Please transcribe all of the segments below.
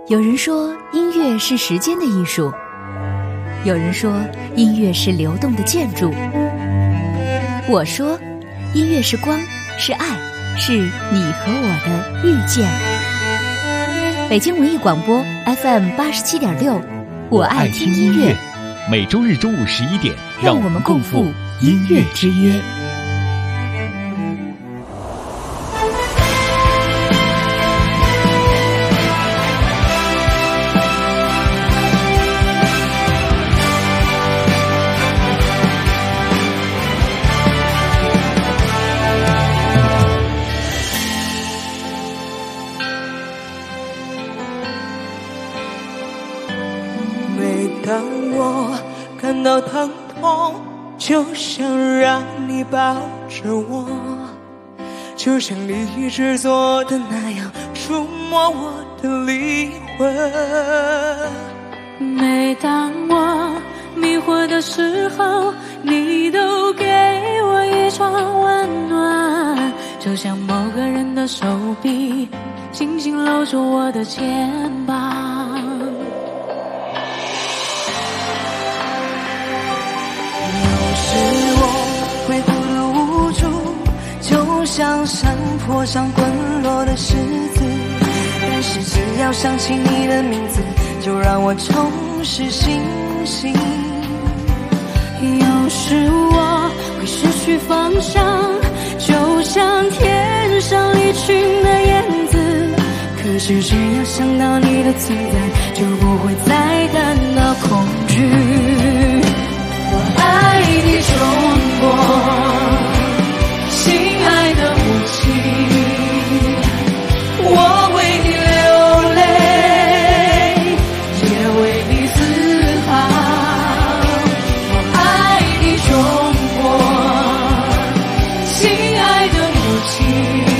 有人说音乐是时间的艺术，有人说音乐是流动的建筑，我说音乐是光，是爱，是你和我的遇见。北京文艺广播 FM 87.6，我爱听音乐。 每周日中午11点， 让我们共赴音乐之约。 当我感到疼痛，就想让你抱着我，就像你一直做的那样，触摸我的灵魂。 每当我迷惑的时候，你都给我一种温暖，就像某个人的手臂紧紧搂住我的肩膀。 会孤独无助，就像山坡上滚落的石子，但是只要想起你的名字，就让我重拾信心。 有时我会失去方向，就像天上离群的燕子，可是只要想到你的存在，就不会再感到恐惧。我爱你中国，亲爱的母亲，我为你流泪，也为你自豪。我爱你中国，亲爱的母亲，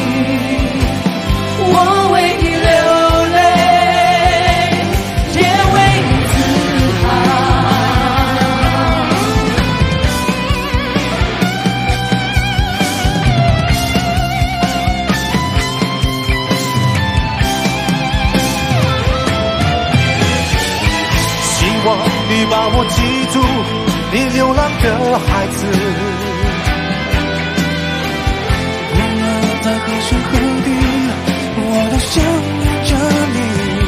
我为你流泪，也为你自豪。 你把我记住，你流浪的孩子，无论在何时何地，我都想念着你。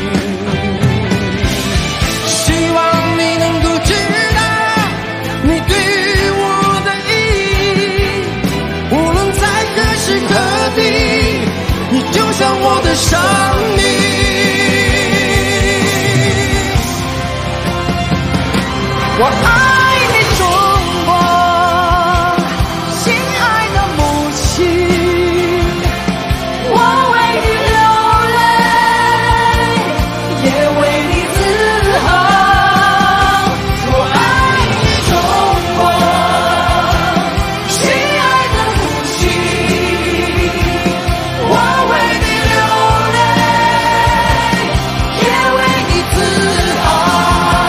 希望你能够知道你对我的意义，无论在何时何地，你就像我的生命。我爱你中国，亲爱的母亲，我为你流泪，也为你自豪。我爱你中国，亲爱的母亲，我为你流泪，也为你自豪。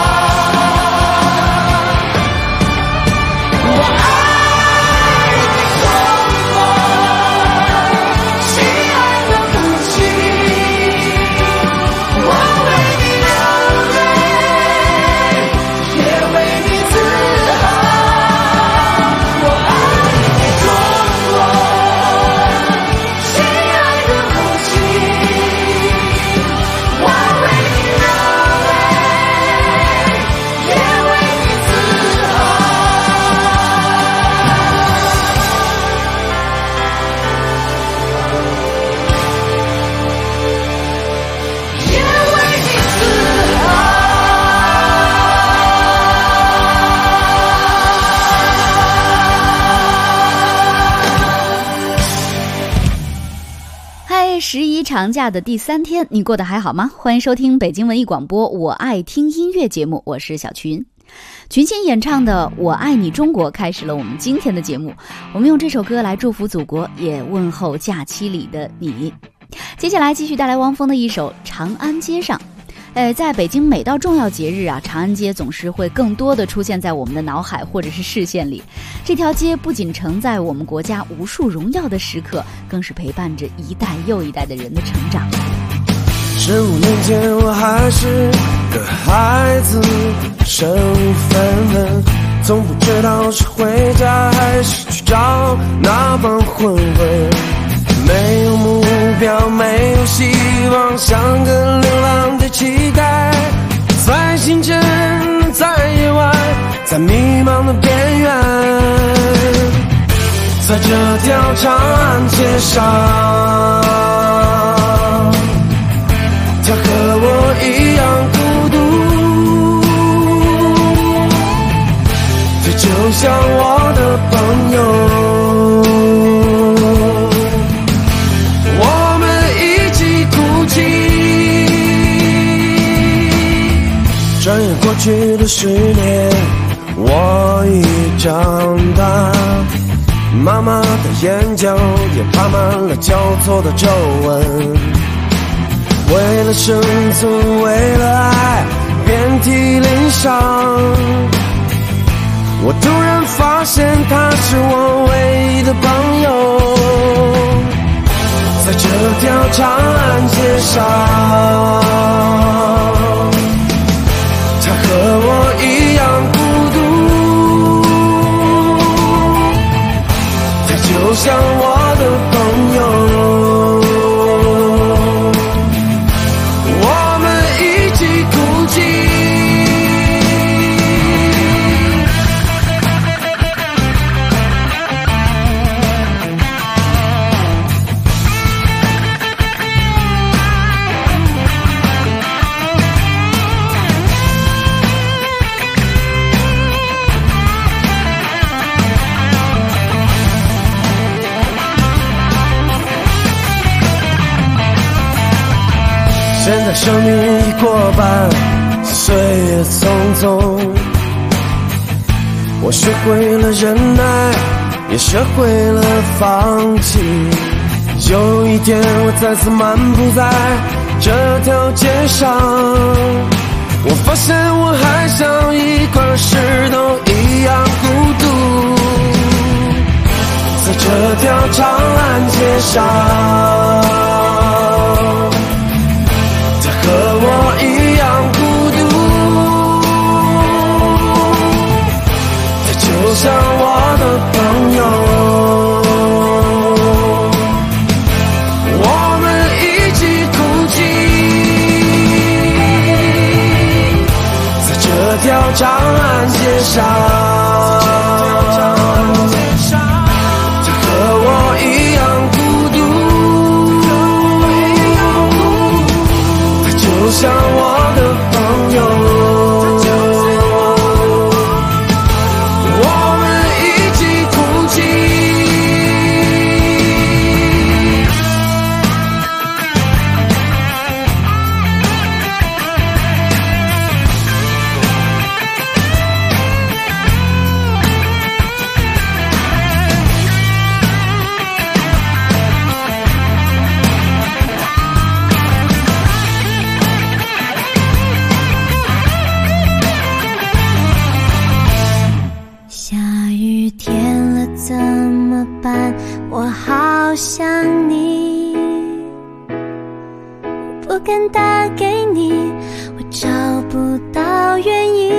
11长假的第3天，你过得还好吗？欢迎收听北京文艺广播我爱听音乐节目，我是小群。群星演唱的《我爱你中国》开始了我们今天的节目，我们用这首歌来祝福祖国，也问候假期里的你。接下来继续带来汪峰的一首《长安街上》。在北京每到重要节日啊，长安街总是会更多的出现在我们的脑海或者是视线里。这条街不仅承载我们国家无数荣耀的时刻，更是陪伴着一代又一代的人的成长。 15年前我还是个孩子，身无分文，从不知道是回家还是去找那帮混混。没有目标，没有希望，像个流浪的乞丐，在清晨，在夜晚，在迷茫的边缘，在这条长安街上，他和我一样孤独，他就像我的朋友，我们一起哭泣。转眼过去的10年，我已长大，妈妈的眼角也爬满了交错的皱纹。为了生存，为了爱，遍体鳞伤。我突然发现他是我唯一的朋友，在这条长安街上，他和我一样孤独，他就像我的朋友，我们一起哭泣。现在生命已过半，岁月匆匆，我学会了忍耐，也学会了放弃。有一天我再次漫步在这条街上，我发现我还像一块石头一样孤独，在这条长安街上，和我一样孤独，他就像我的朋友，我们一起哭泣，在这条长安街上，他和我一样孤独，就像我的朋友，我们一起哭泣。 好想你，不敢打给你，我找不到原因。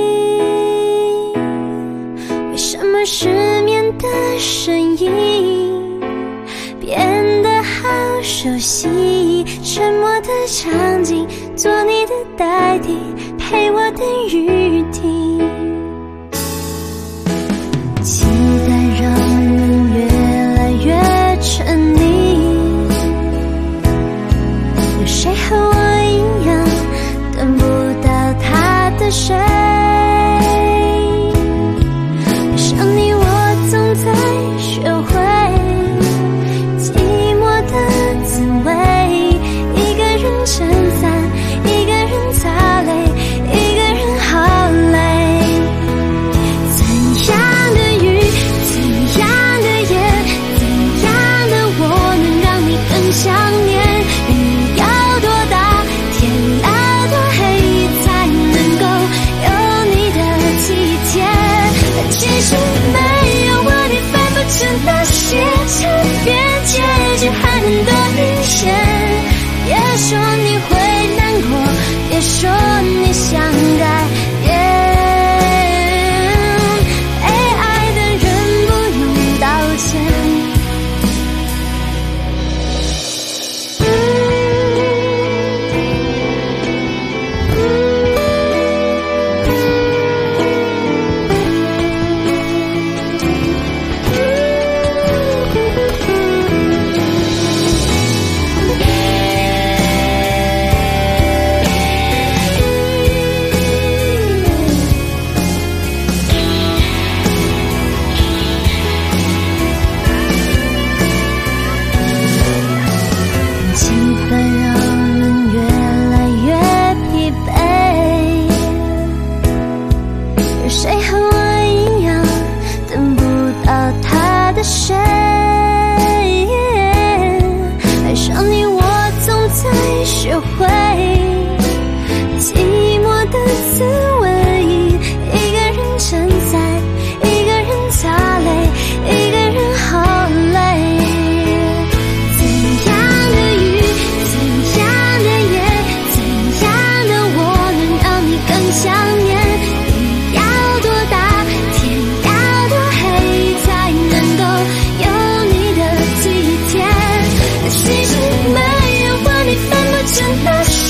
为什么失眠的声音变得好熟悉？沉默的场景，做你的代替，陪我等雨停。期待让人越来越沉溺，有谁和我一样等不到他的谁？想你我总在学会寂寞的滋味，一个人撑伞，一个人擦泪，一个人好累。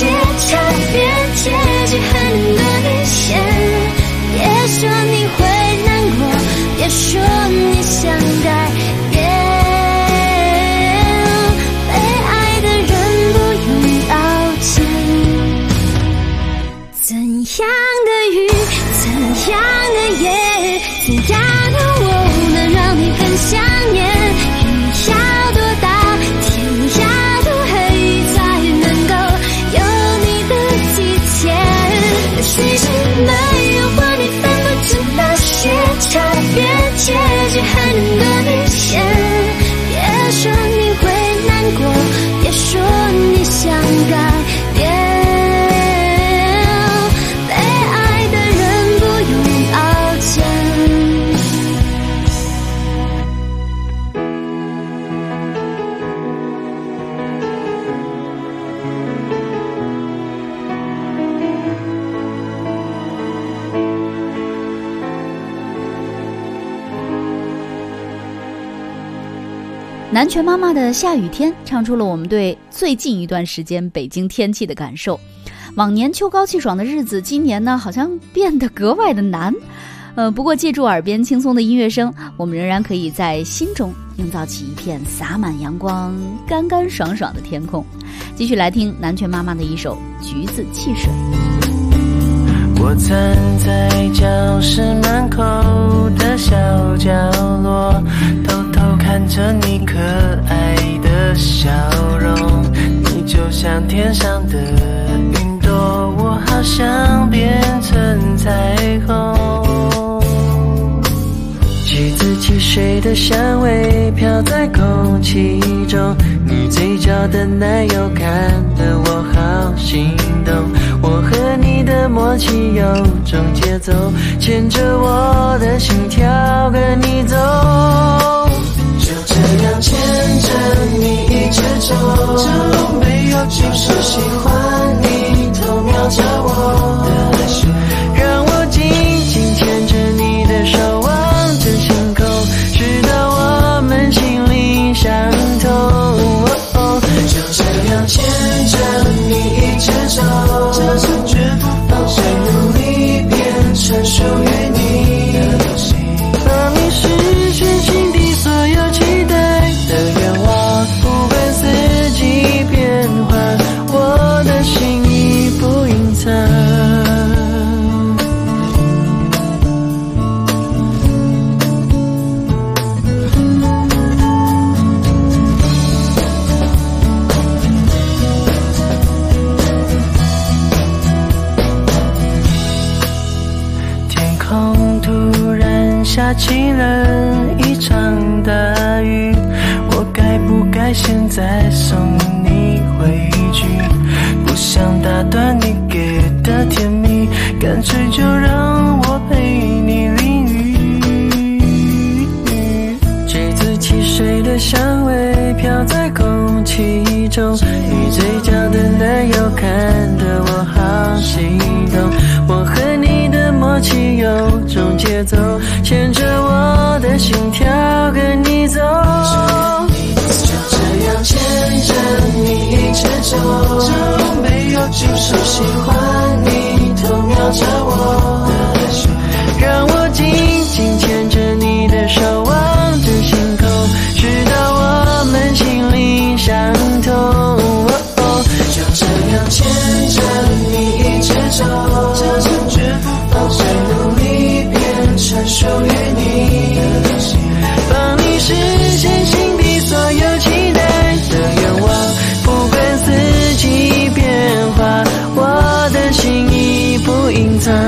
差，别介记很多一线。别说你会难过，别说你想改变。被爱的人不用道歉。怎样的雨，怎样的夜，怎样的我能让你更想念？雨要多大，天要多黑，才能够有你的体贴？其实没有话你分不清那些差别，接近很多一线。别说你会难过，别说你想改变。 南拳妈妈的下雨天唱出了我们对最近一段时间北京天气的感受。往年秋高气爽的日子，今年呢好像变得格外的难。不过借助耳边轻松的音乐声，我们仍然可以在心中营造起一片洒满阳光、干干爽爽的天空。继续来听南拳妈妈的一首《橘子汽水》。 我站在教室门口的小角落，偷偷看着你可爱的笑容。你就像天上的云朵，我好想变成彩虹。橘子汽水的香味飘在空气中，你嘴角的奶油看得我好心动。我和你的默契有种节奏，牵着我的心跳跟你走。就这样牵着你一直走，这没有就是喜欢你偷瞄着我的害羞，让我紧紧牵着你的手望着星空，直到我们心灵相通。就这样牵着你一直走，这次绝不放手，努力变成属于你的东西，帮你实现心底所有期待的愿望。不管四季变换，我的心意不隐藏。下起了一场大雨，我该不该现在送你回去？不想打断你给的甜蜜，干脆就让我陪你淋雨。橘子汽水的香味飘在空气中，你嘴角的奶油看得我好心动。我和你的默契有种节奏，牵着我的心跳跟你走。就这样牵着你一直走，这没有就是喜欢你偷瞄着我的害羞，让我紧紧牵着你的手望着星空，直到我们心灵相通。就这样牵着你一直走，这次绝不放手，努力变成属于你的东西，帮你实现心底所有期待的愿望。不管四季变化，我的心意不隐藏。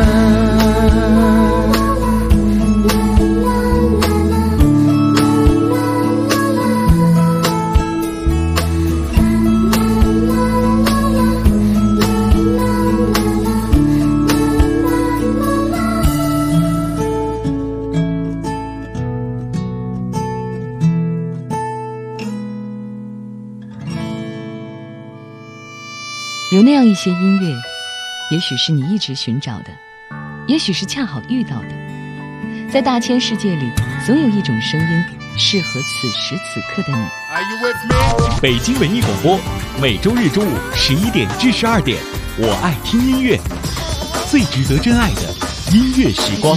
有那样一些音乐，也许是你一直寻找的，也许是恰好遇到的。在大千世界里，总有一种声音适合此时此刻的你。 北京文艺广播，每周日中午11点至12点，我爱听音乐，最值得真爱的音乐时光。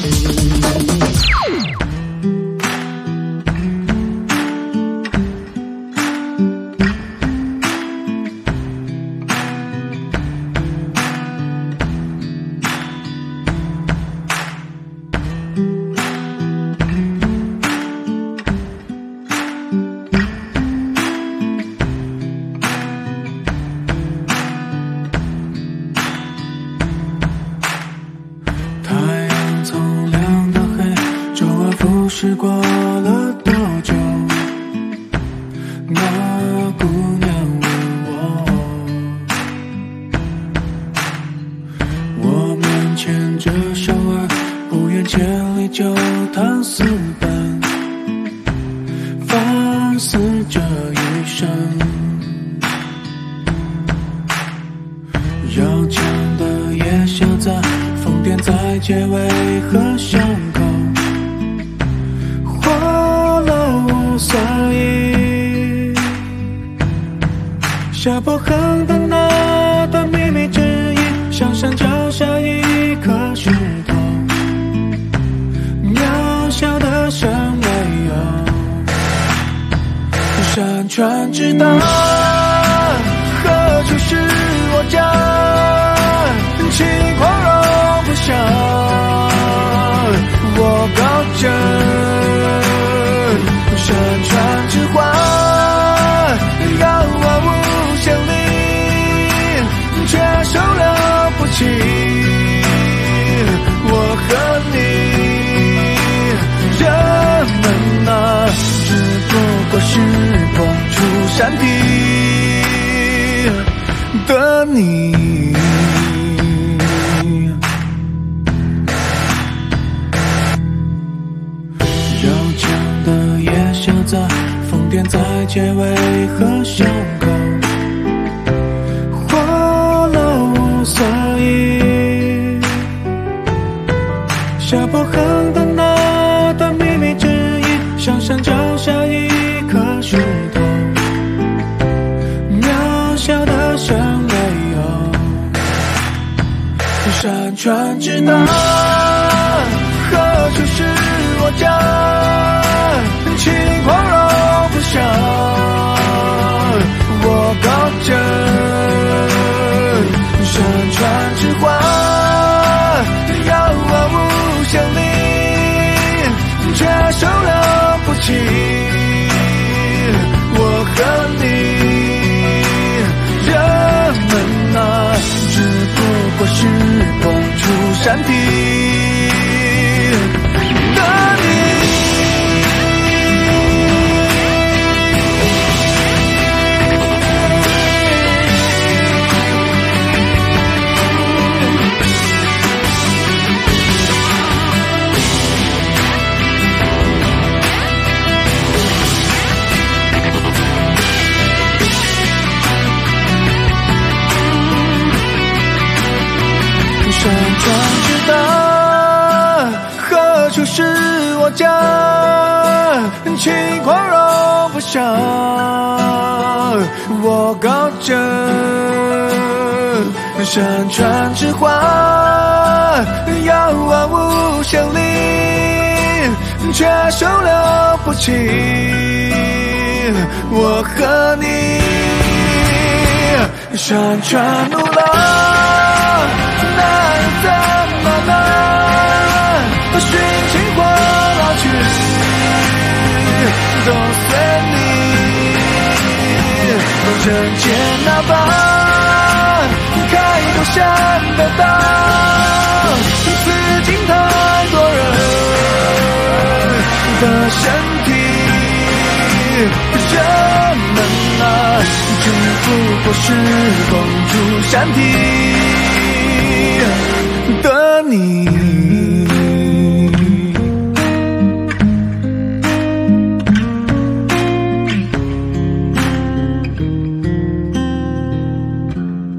是过了多久？那姑娘问我们牵着手儿，不远千里就谈私奔，反思这一生。要强的夜宵在疯癫在结尾和巷口，所以下坡横的那段秘密之音，像山脚下一颗石头，渺小的像没有山川之大，何处是我家？轻狂容不下，我高枕山川之花，遥望无限里，却收了不起。我和你，人们啊，只不过是碰触山体的你。在疯癫在结尾和巷口，活了无所以下坡横的那段秘密之音，像山脚下一颗石头，渺小的像没有山川之大，何处是我家？轻狂容不下，我高枕山川之花，遥望无限里，却收了不起。我和你，人们啊，只不过是碰触山体的你。山川之大，何处是我家？轻狂容不下，我高枕山川之花，遥望无限里，却收了不起。我和你，山川路了，那又怎么能寻情或老去，都随你。人间那般开头山的道，此境太多人的身体，人们啊，只不过是风住山体的你。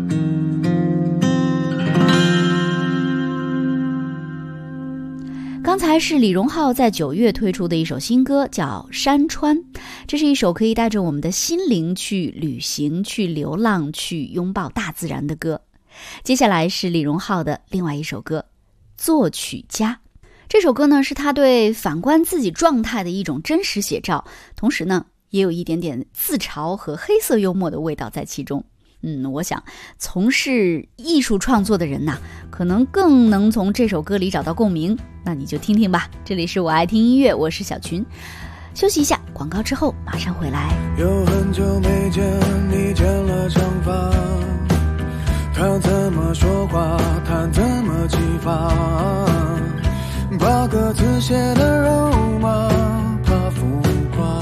刚刚才是李荣浩在9月推出的一首新歌，叫《山川》。这是一首可以带着我们的心灵去旅行、去流浪、去拥抱大自然的歌。接下来是李荣浩的另外一首歌《作曲家》。这首歌呢，是他对反观自己状态的一种真实写照，同时呢，也有一点点自嘲和黑色幽默的味道在其中。我想从事艺术创作的人呐，可能更能从这首歌里找到共鸣。那你就听听吧。这里是我爱听音乐，我是小群。休息一下，广告之后马上回来。 有很久没见你剪了长发，他怎么说话，他怎么激发，把歌词写的肉麻，怕浮夸，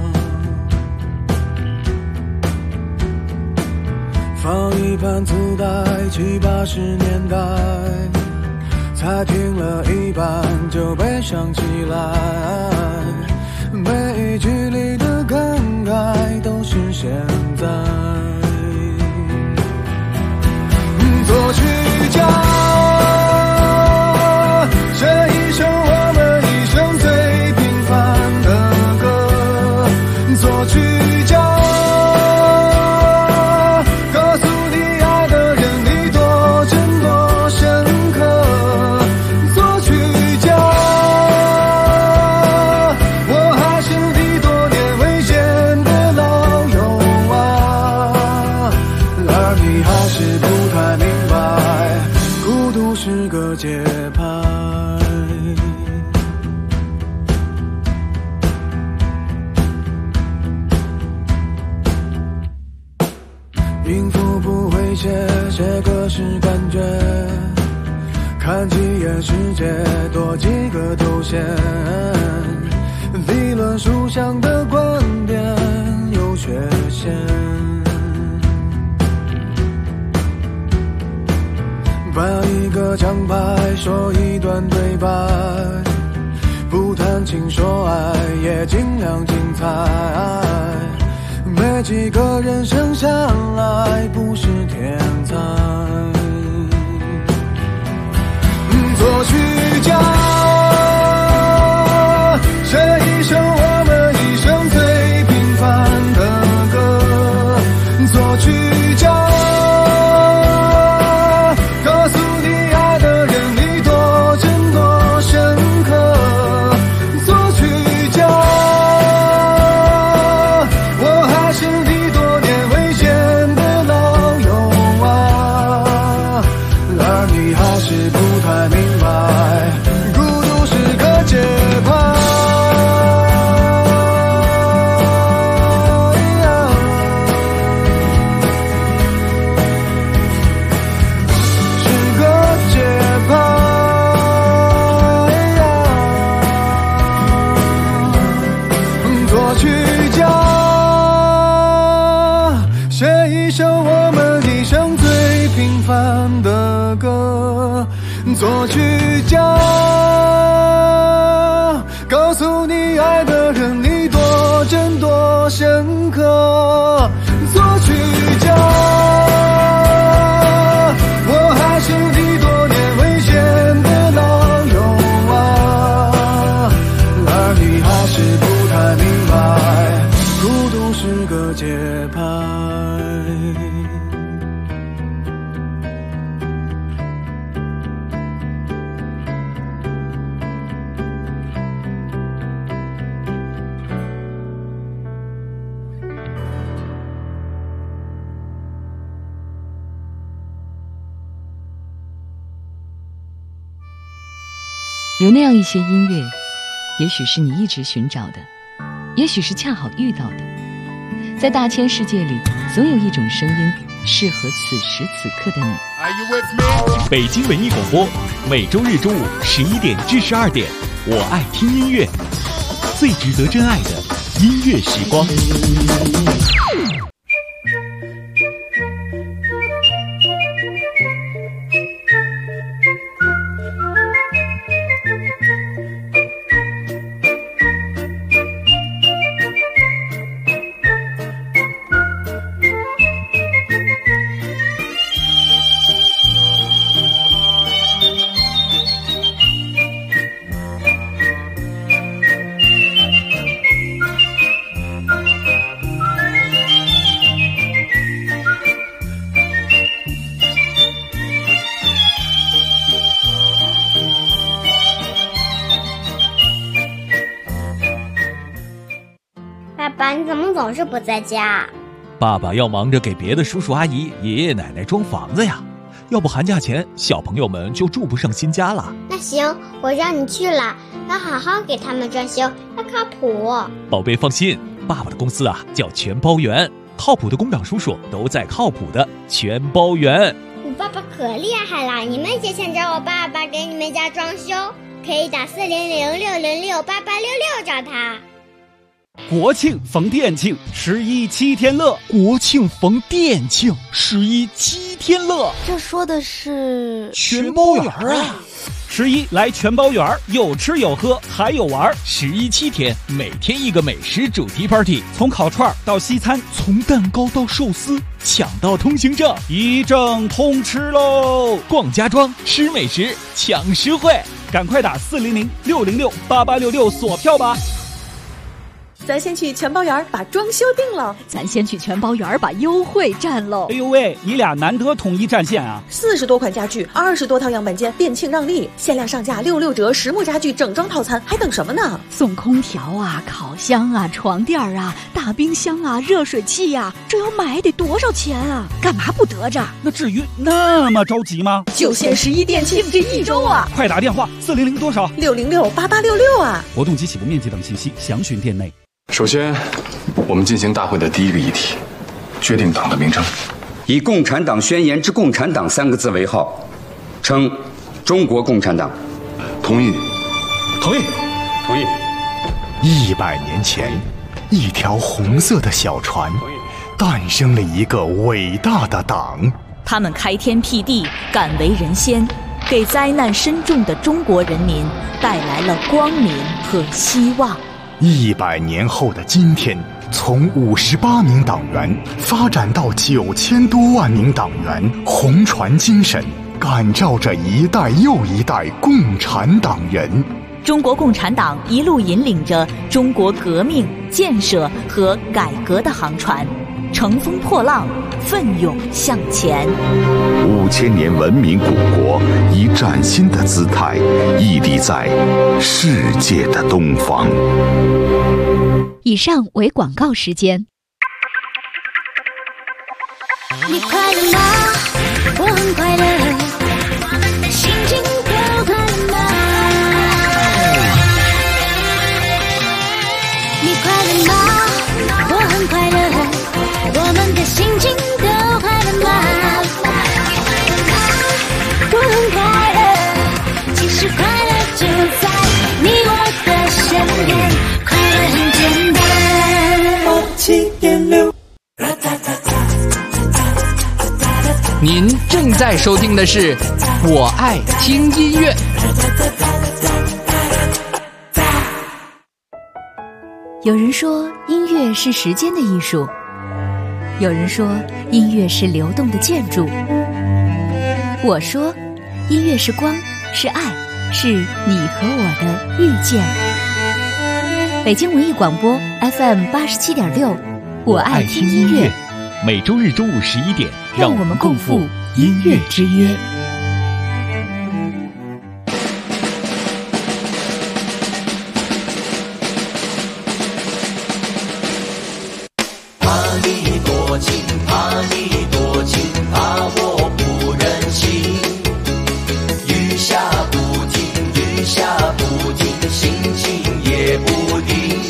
放一盘磁带，70、80年代，才听了一半就悲伤起来，每一句里的感慨都是现在。作曲家，写一首我们一生最平凡的歌。作曲家，告诉你爱的人你多真多深刻。作曲家，我还是你多年未见的老友啊，而你还是不太明白，孤独是个节拍。音符不会写，写歌是感觉，看几眼世界，多几个头衔，理论书上的观点有缺陷，办一个奖牌，说一段对白，不谈情说爱，也尽量精彩，没几个人生下来不是天才。作曲家，写一首我们一生最平凡的歌。作曲家，告诉你爱的人你多真多深刻。作曲家，我还是你多年未见的老友啊，而你还是不太明白，孤独是个节拍。作曲家，告诉你爱的人你多真多深刻。作曲家，我还是你多年未见的老友啊，而你还是不太明白，孤独是个节拍。 有那样一些音乐，也许是你一直寻找的，也许是恰好遇到的。在大千世界里，总有一种声音适合此时此刻的你。 北京文艺广播，每周日中午11点至12点，我爱听音乐，最值得真爱的音乐时光。 爸，你怎么总是不在家？ 爸爸要忙着给别的叔叔阿姨、爷爷奶奶装房子呀，要不寒假前小朋友们就住不上新家了。 那行，我让你去了，要好好给他们装修，要靠谱。 宝贝放心，爸爸的公司啊叫全包园，靠谱的工长叔叔都在靠谱的全包园。 我爸爸可厉害了，你们也想找我爸爸给你们家装修，可以打400-606-8866找他。 国庆逢店庆，11 7天乐。 国庆逢店庆，11 7天乐。 这说的是全包园啊 ！11来全包园，有吃有喝还有玩。 11 7天，每天一个美食主题 party， 从烤串到西餐， 从蛋糕到寿司，抢到通行证， 一证通吃喽！ 逛家装，吃美食，抢实惠， 赶快打400-606-8866锁票吧！ 咱先去全包园把装修定了， 咱先去全包园把优惠占喽。 哎呦喂，你俩难得统一战线啊 ！40多款家具，20多套样板间，店庆让利，限量上架66折，实木家具整装套餐，还等什么呢？ 送空调啊，烤箱啊，床垫啊，大冰箱啊，热水器啊，这要买得多少钱啊？干嘛不得着？ 那至于那么着急吗？ 就限11店庆这1周啊！ 快打电话400多少 606-8866啊！ 活动及起步面积等信息详询店内。 首先，我们进行大会的第一个议题，决定党的名称。 以《共产党宣言》之“共产党”3个字为号，称中国共产党。 同意。 同意。同意。 100年前，一条红色的小船，诞生了一个伟大的党。 他们开天辟地，敢为人先，给灾难深重的中国人民带来了光明和希望。 100年后的今天，从58名党员发展到9000多万名党员，红船精神感召着一代又一代共产党人。 中国共产党一路引领着中国革命、建设和改革的航船，乘风破浪，奋勇向前。 5000年文明古国以崭新的姿态屹立在世界的东方。 以上为广告时间。 你快乐吗？我很快乐，我们的心情都快乐吗？你快乐吗？我很快乐，我们的心情都快乐吗？我很快乐，其实快乐就在你我的身边，快乐很简单。7.6。 您正在收听的是《我爱听音乐》。 有人说音乐是时间的艺术，有人说音乐是流动的建筑。我说，音乐是光，是爱，是你和我的遇见。北京文艺广播 FM 87.6，我爱听音乐。 每周日中午11点， 让我们共赴音乐之约。 怕你多情，怕你多情，怕我不忍心。雨下不停，雨下不停，心情也不定。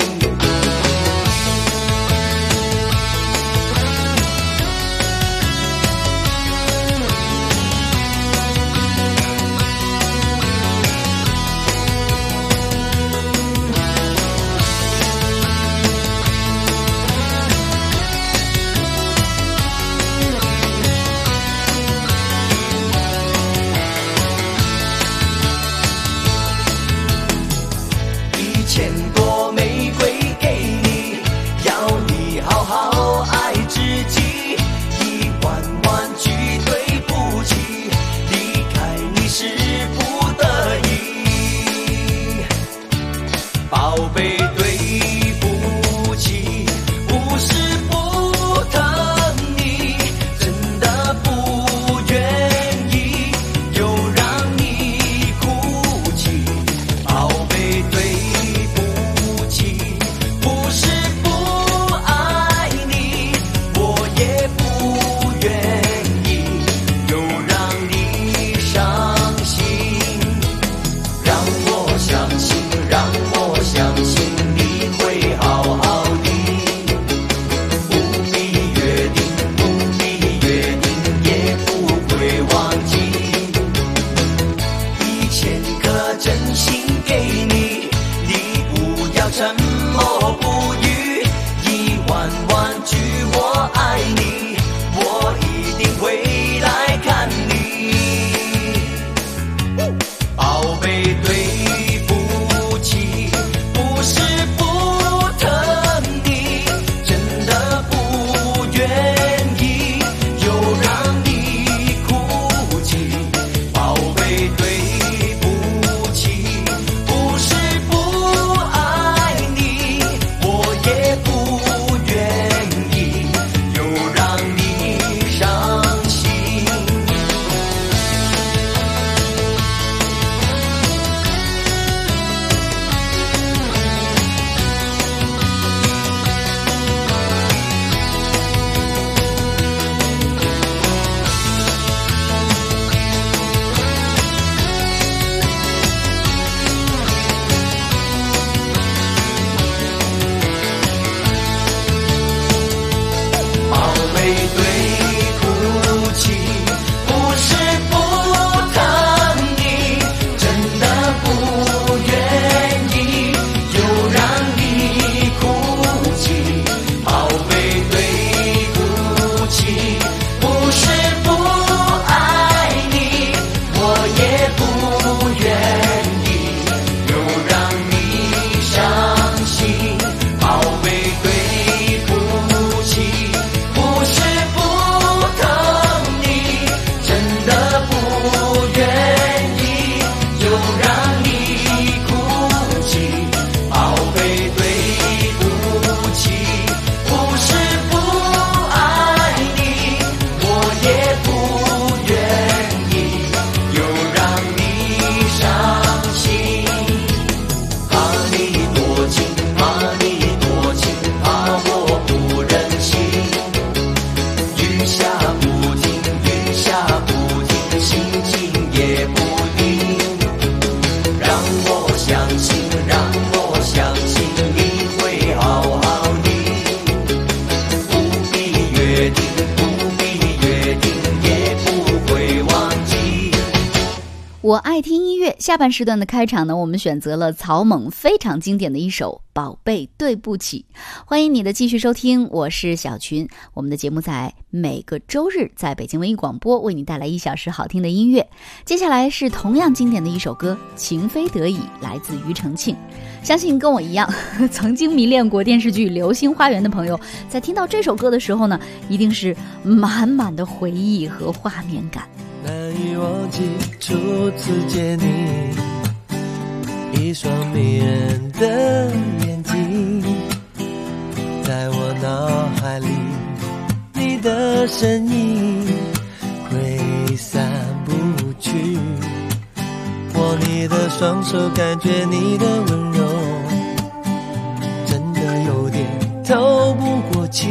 我爱听音乐下半时段的开场呢，我们选择了草蜢非常经典的一首《宝贝对不起》。欢迎你的继续收听，我是小群。我们的节目在每个周日在北京文艺广播为你带来1小时好听的音乐。接下来是同样经典的一首歌《情非得已》，来自庾澄庆。相信跟我一样曾经迷恋过电视剧《流星花园》的朋友，在听到这首歌的时候呢，一定是满满的回忆和画面感。 难以忘记初次见你，一双迷人的眼睛，在我脑海里，你的身影挥散不去。握你的双手，感觉你的温柔，真的有点透不过气。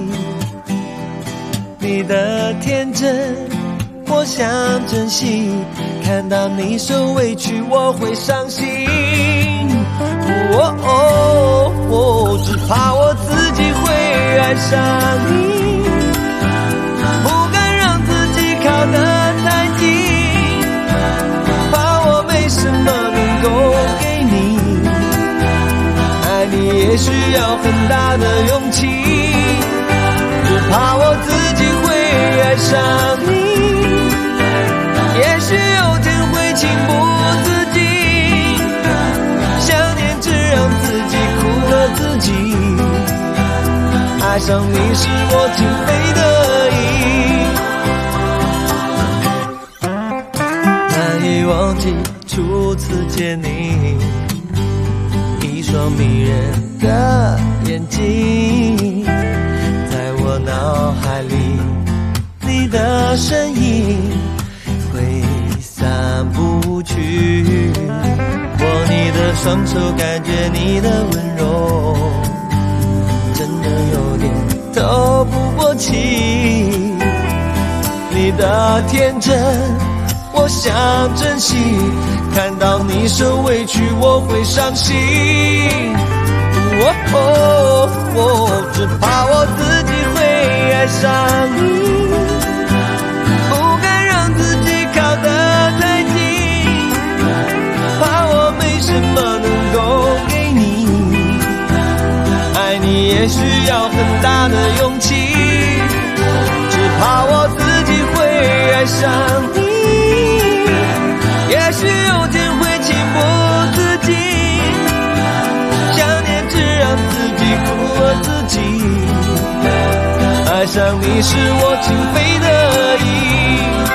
你的天真我想珍惜，看到你受委屈我会伤心。只怕我自己会爱上你，不敢让自己靠得太近，怕我没什么能够给你，爱你也需要很大的勇气，只怕我自己会爱上你，也许有天会情不自禁，想念只让自己苦了自己，爱上你是我情非得已。难以忘记初次见你，一双迷人的眼睛，在我脑海里，你的身影挥散不去。握你的双手，感觉你的温柔，真的有点透不过气。你的天真我想珍惜，看到你受委屈我会伤心。只怕我自己会爱上你，不敢让自己靠得太近，怕我没什么能够给你，爱你也需要很大的勇气，只怕我自己会爱上你，也许有天会情不自禁，想念只让自己苦了自己，爱上你是我情非得已。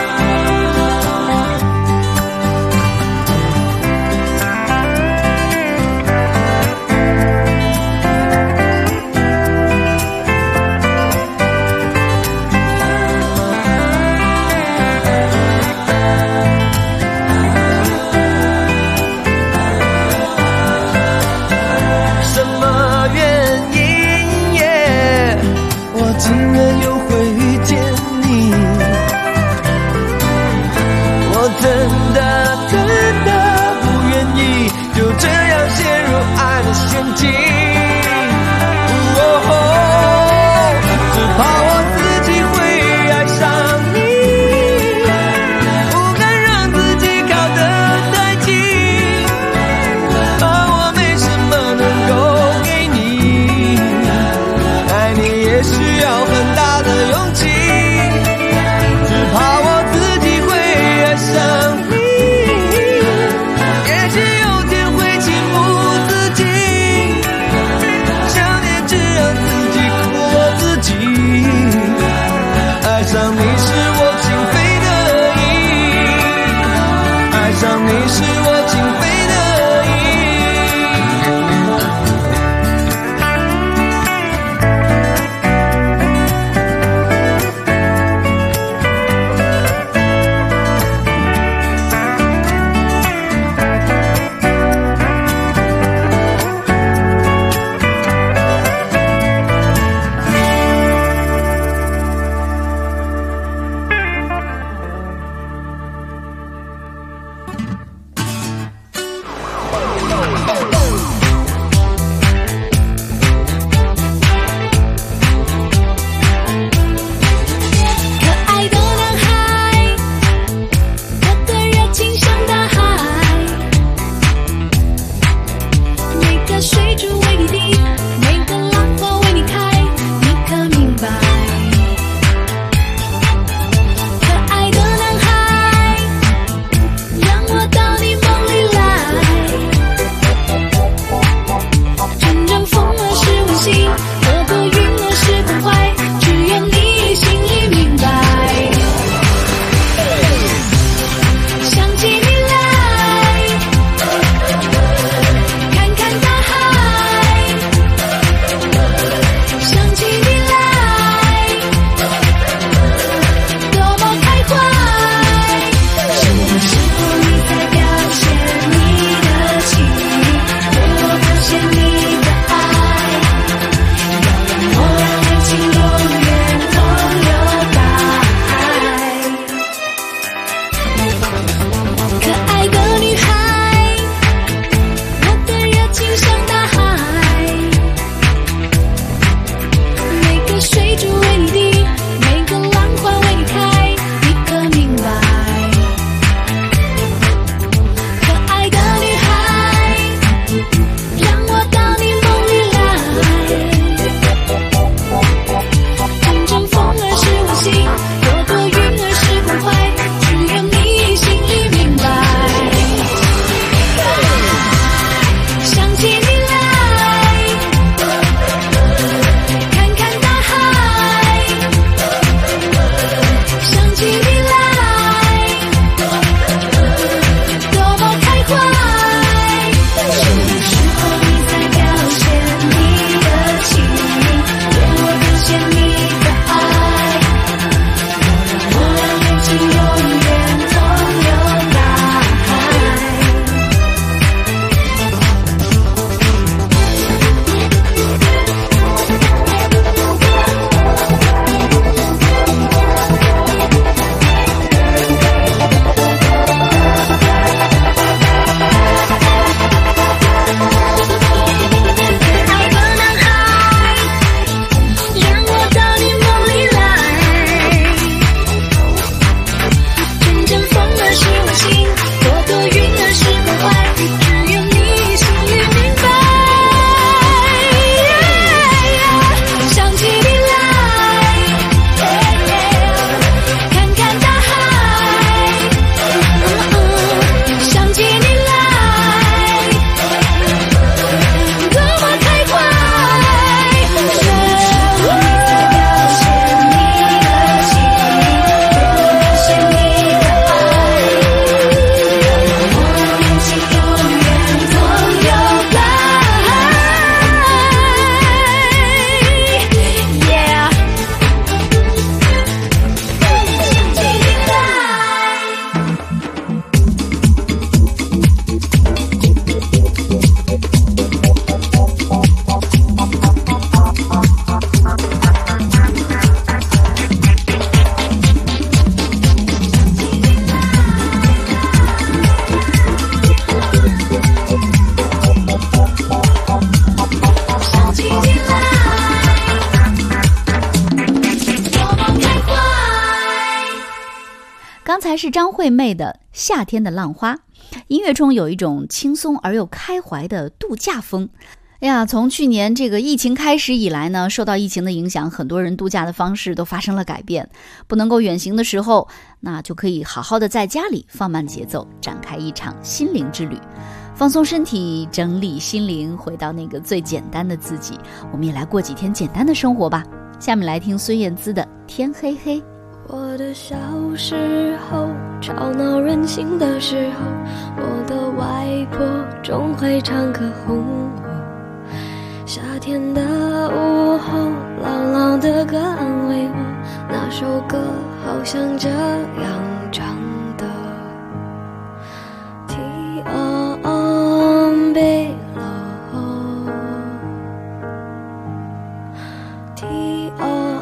竟然又会遇见你，我真的不愿意就这样陷入爱的陷阱，只怕我自己会爱上你，不敢让自己靠得太近，怕我没什么能够给你，爱你也需要很大的勇气，只怕我自己会爱上你，也许有天会情不自禁，想念只让自己苦了自己，爱上你是我情非得已，爱上你是我情非得已。 是张惠妹的《夏天的浪花》，音乐中有一种轻松而又开怀的度假风。哎呀，从去年这个疫情开始以来呢，受到疫情的影响，很多人度假的方式都发生了改变。不能够远行的时候，那就可以好好的在家里放慢节奏，展开一场心灵之旅，放松身体，整理心灵，回到那个最简单的自己。我们也来过几天简单的生活吧。下面来听孙燕姿的《天黑黑》。 我的小时候，吵闹任性的时候，我的外婆总会唱歌哄我。夏天的午后，牢牢的歌安慰我，那首歌好像这样唱的。天黑了，天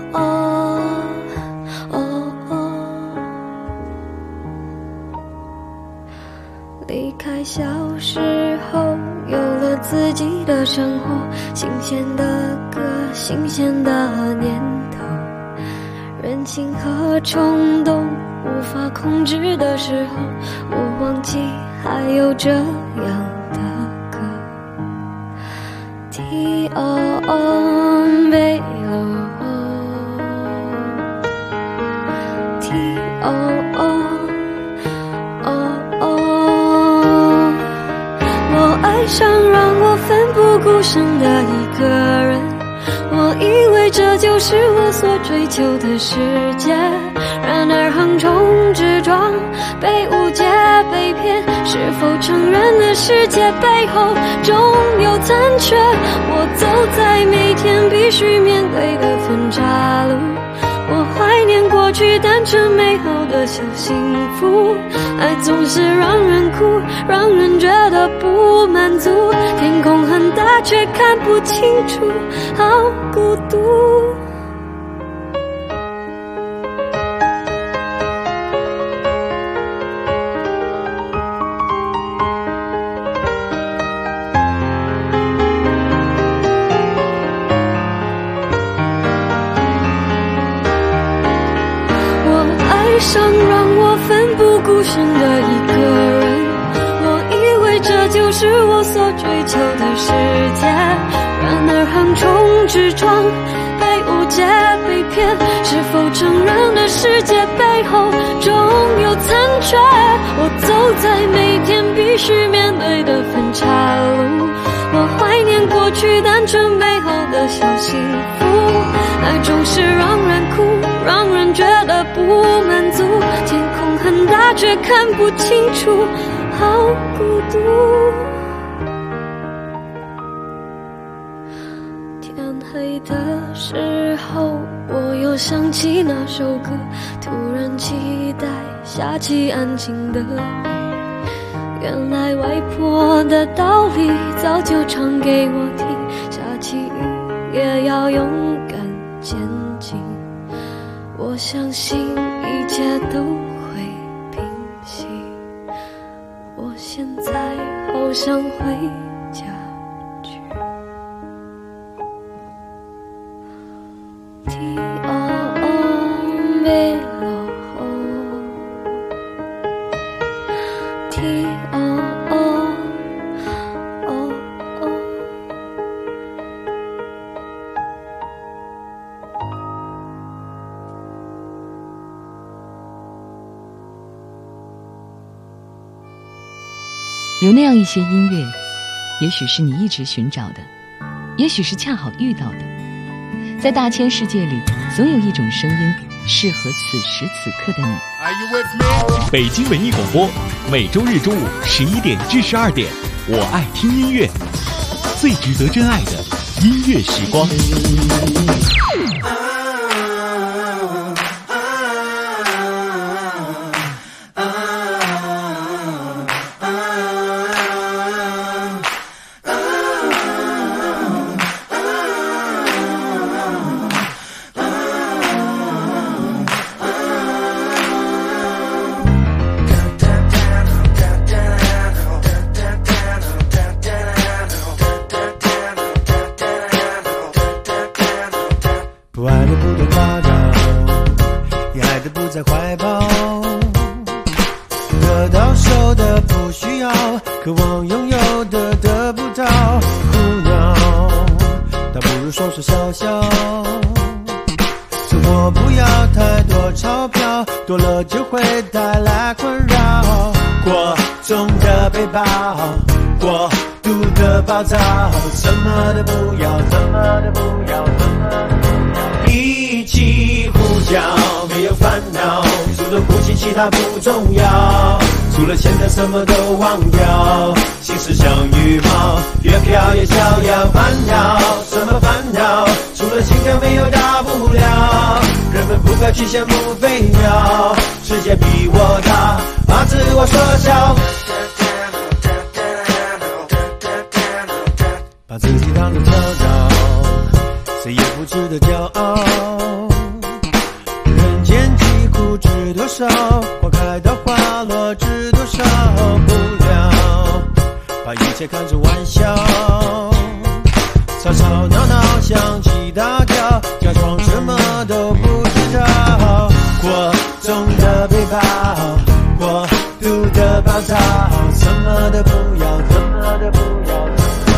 离开小时候，有了自己的生活，新鲜的歌，新鲜的念头，任性和冲动无法控制的时候，我忘记还有这样的歌。天黑了，天爱上让我奋不顾身的一个人，我以为这就是我所追求的世界，然而横冲直撞，被误解被骗，是否承认了世界背后总有残缺？我走在每天必须面对的分岔路，我怀念过去单纯美好的小幸福，爱总是让人哭，让人觉得不满足，天空很大却看不清楚，好孤独。上让我奋不顾身的一个人，我以为这就是我所追求的世界，然而横冲直撞，被误解被骗，是否承认了世界背后总有残缺？我走在每天必须面对的分岔路，我怀念过去单纯美好的小幸福，爱总是让人哭，让人觉得不满足，天空很大却看不清楚，好孤独。天黑的时候，我又想起那首歌，突然期待下起安静的雨，原来外婆的道理早就唱给我听，下起雨也要勇敢前进，我相信一切都会平息，我现在好想回家去。天黑了，天有那样一些音乐，也许是你一直寻找的，也许是恰好遇到的。在大千世界里，总有一种声音适合此时此刻的你。 北京文艺广播，每周日中午11点至12点，我爱听音乐，最值得真爱的音乐时光。 晚有的不需要，渴望拥有的得不到，苦恼倒不如说说笑笑。生活不要太多钞票，多了就会带来困扰。过重的背包，过度的暴躁，什么都不要，什么都不要，什么都不要。一起呼叫，没有烦恼，除了呼吸其他不重要，除了现在什么都忘掉，心事像羽毛，越飘越逍遥。烦恼什么烦恼，除了心跳没有大不了，人们不该去羡慕飞鸟，世界比我大，把自我缩小，把自己当个特招，谁也不值得骄傲。人间疾苦知多少，花开到花落知多少，不了把一切看成玩笑，吵吵闹闹响起大叫，假装什么都不知道。过重的背包，过度的暴躁，什么都不要，什么都不要，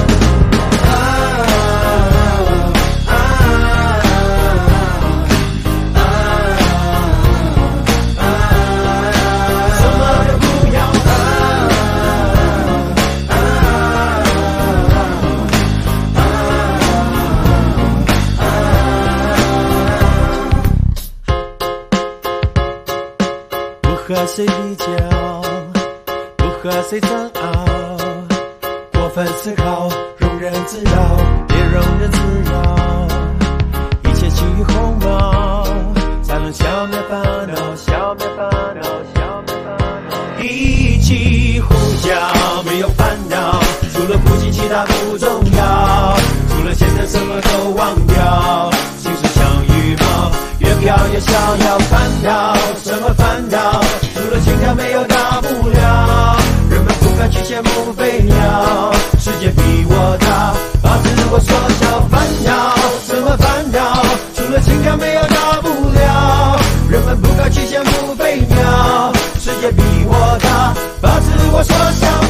不和谁比较，不和谁争拗，过分思考，庸人自扰，别庸人自扰，一切起于鸿毛，才能消灭烦恼，消灭烦恼，消灭烦恼。一起呼叫，没有烦恼，除了呼吸其他不重要，除了现在什么都忘掉，心事像羽毛，越飘越逍遥。烦恼什么烦恼，除了心跳没有大不了，人们不该去羡慕飞鸟，世界比我大，把自我缩小。烦恼什么烦恼，除了心跳没有大不了，人们不该去羡慕飞鸟，世界比我大，把自我缩小。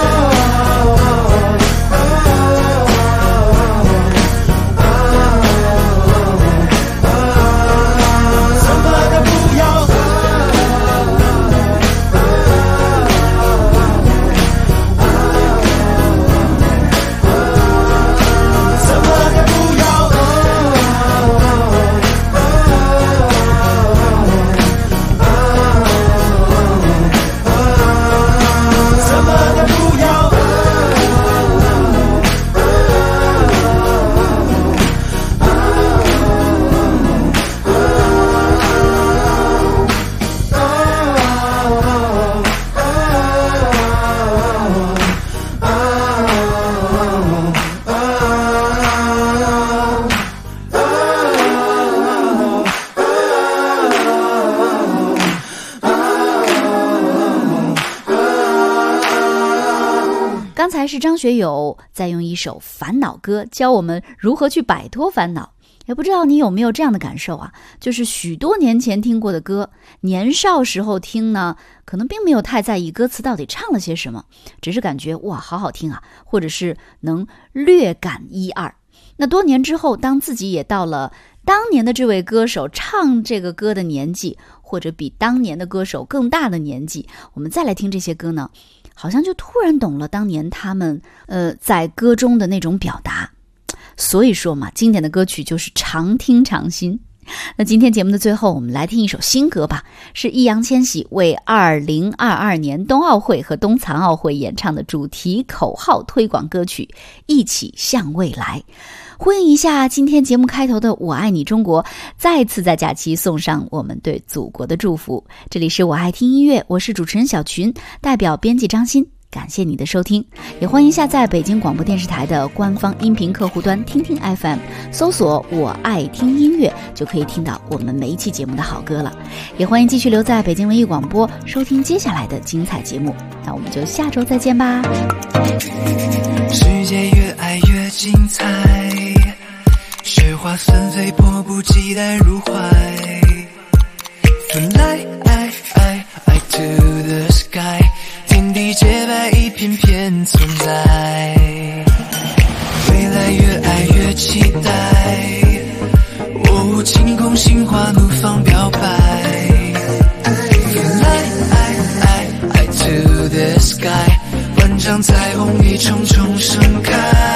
刚才是张学友在用一首烦恼歌教我们如何去摆脱烦恼。也不知道你有没有这样的感受啊，就是许多年前听过的歌，年少时候听呢，可能并没有太在意歌词到底唱了些什么，只是感觉哇好好听啊，或者是能略感一二。那多年之后，当自己也到了当年的这位歌手唱这个歌的年纪，或者比当年的歌手更大的年纪，我们再来听这些歌呢，好像就突然懂了当年他们在歌中的那种表达。所以说嘛，经典的歌曲就是常听常新。那今天节目的最后，我们来听一首新歌吧，是易烊千玺为2022年冬奥会和冬残奥会演唱的主题口号推广歌曲《一起向未来》。呼应一下今天节目开头的我爱你中国，再次在假期送上我们对祖国的祝福。这里是我爱听音乐，我是主持人小群，代表编辑张欣，感谢你的收听，也欢迎下载北京广播电视台的官方音频客户端听听 FM， 搜索我爱听音乐就可以听到我们每一期节目的好歌了。也欢迎继续留在北京文艺广播收听接下来的精彩节目，那我们就下周再见吧。 世界越爱越精彩，雪花纷飞，迫不及待入怀。Fly I to the sky， 天地洁白一片片存在，未来越爱越期待，哦，晴空心花怒放表白 Fly to the sky， 万丈彩虹一重重盛开，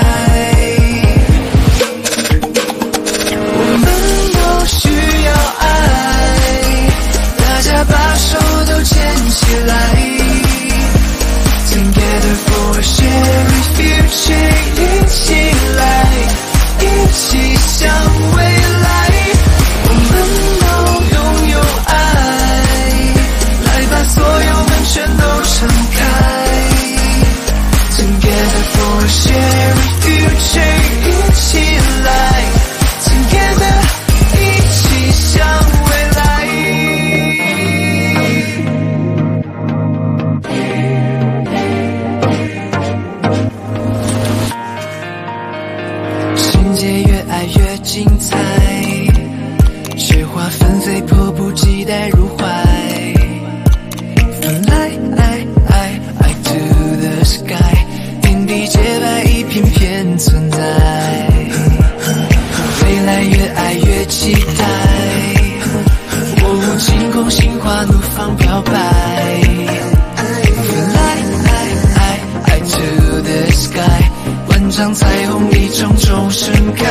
我们都需要爱，大家把手都牵起来，Together for a shared future， 一起来，一起向未来，我们都拥有爱，来把所有门全都敞开， Together for a shared future， 一起来 Together， 一起向未来。情节越爱越精彩，雪花纷飞迫不及待入怀， Fly to the sky， 天地洁白一片片存在，未来越爱越期待，哦，晴空心花怒放表白， Fly to the sky， 万丈彩虹一重重盛开，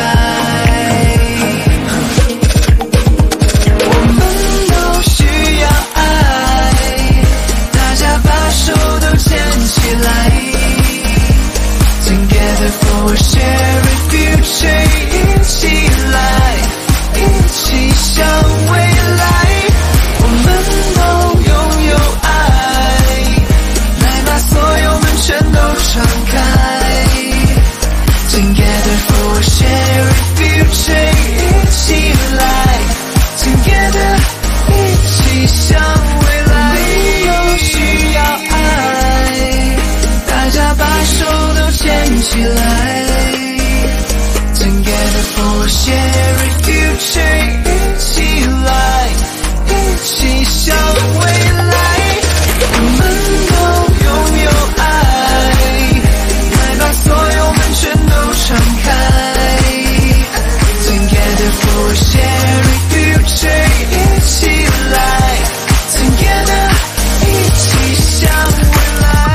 我们都需要爱，大家把手都牵起来， Together for a shared future， 一起来，一起向未来，我们都拥有爱，来把所有门全都敞开， Together for a shared future， 一起来 Together， 一起向未来，都需要爱，大家把手都牵起来， Together for a shared future， 一起来，一起向未来，我们都拥有爱，来把所有门全都敞开， Together for a shared future， 一起来 Together， 一起向未来。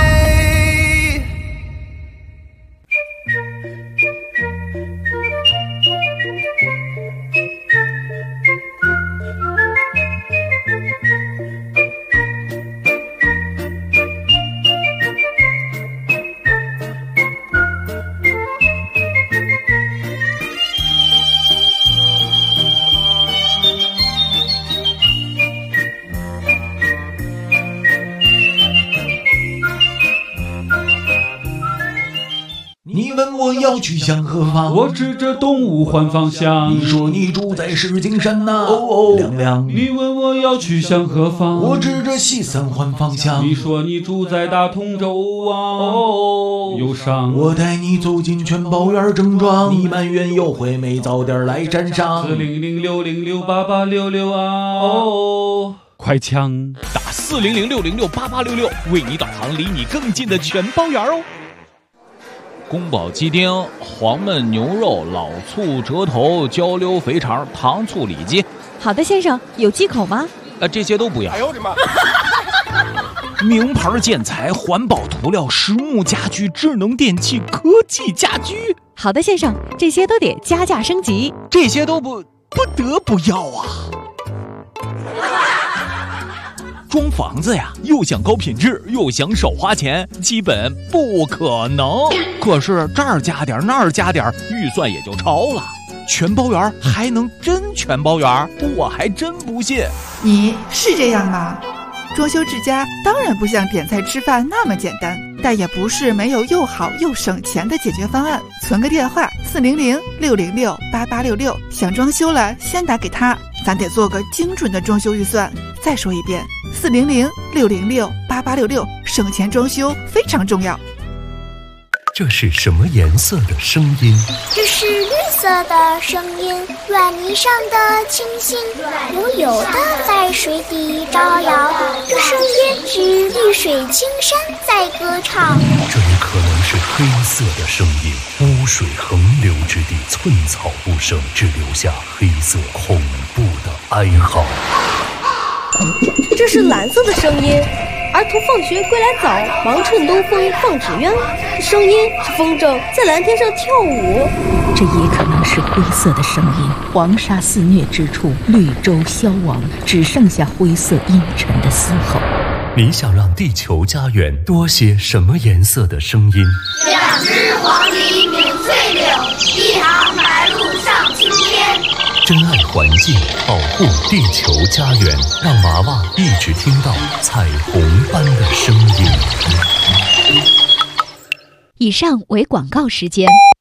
你问我要去向何方， 我指着东吴换方向。 你说你住在石景山呐，亮亮。 你问我要去向何方， 我指着西三环方向。 你说你住在大同州啊，忧伤。 我带你走进全宝园正庄，你埋怨优惠没早点来沾上。 40060688866啊，快枪打40060688866，为你导航离你更近的全包园哦。宫保鸡丁、黄焖牛肉、老醋折头、焦溜肥肠、糖醋里脊。 好的，先生，有忌口吗？ 这些都不要。 哎呦我的妈！ 名牌建材、环保涂料、实木家居、智能电器、科技家居。 好的，先生，这些都得加价升级。 这些都不得不要啊！装房子呀，又想高品质，又想少花钱，基本不可能。可是这儿加点，那儿加点，预算也就超了。全包圆还能真全包圆？我还真不信。 你是这样吗？装修之家当然不像点菜吃饭那么简单，但也不是没有又好又省钱的解决方案。存个电话40060688866，想装修了先打给他，咱得做个精准的装修预算。再说一遍，40060688866，省钱装修非常重要。 这是什么颜色的声音？ 这是绿色的声音，软泥上的星星悠悠地在水底招摇，这声音是绿水青山在歌唱。 这也可能是黑色的声音，污水横流之地，寸草不生，只留下黑色恐怖的哀嚎。 这是蓝色的声音，儿童放学归来早，忙趁东风放纸鸢。声音是风筝在蓝天上跳舞。 这也可能是灰色的声音，黄沙肆虐之处，绿洲消亡，只剩下灰色阴沉的嘶吼。 你想让地球家园多些什么颜色的声音 ？2只黄鹂鸣翠柳，1行白鹭上青天。 珍爱环境，保护地球家园，让娃娃一直听到彩虹般的声音。 以上为广告时间。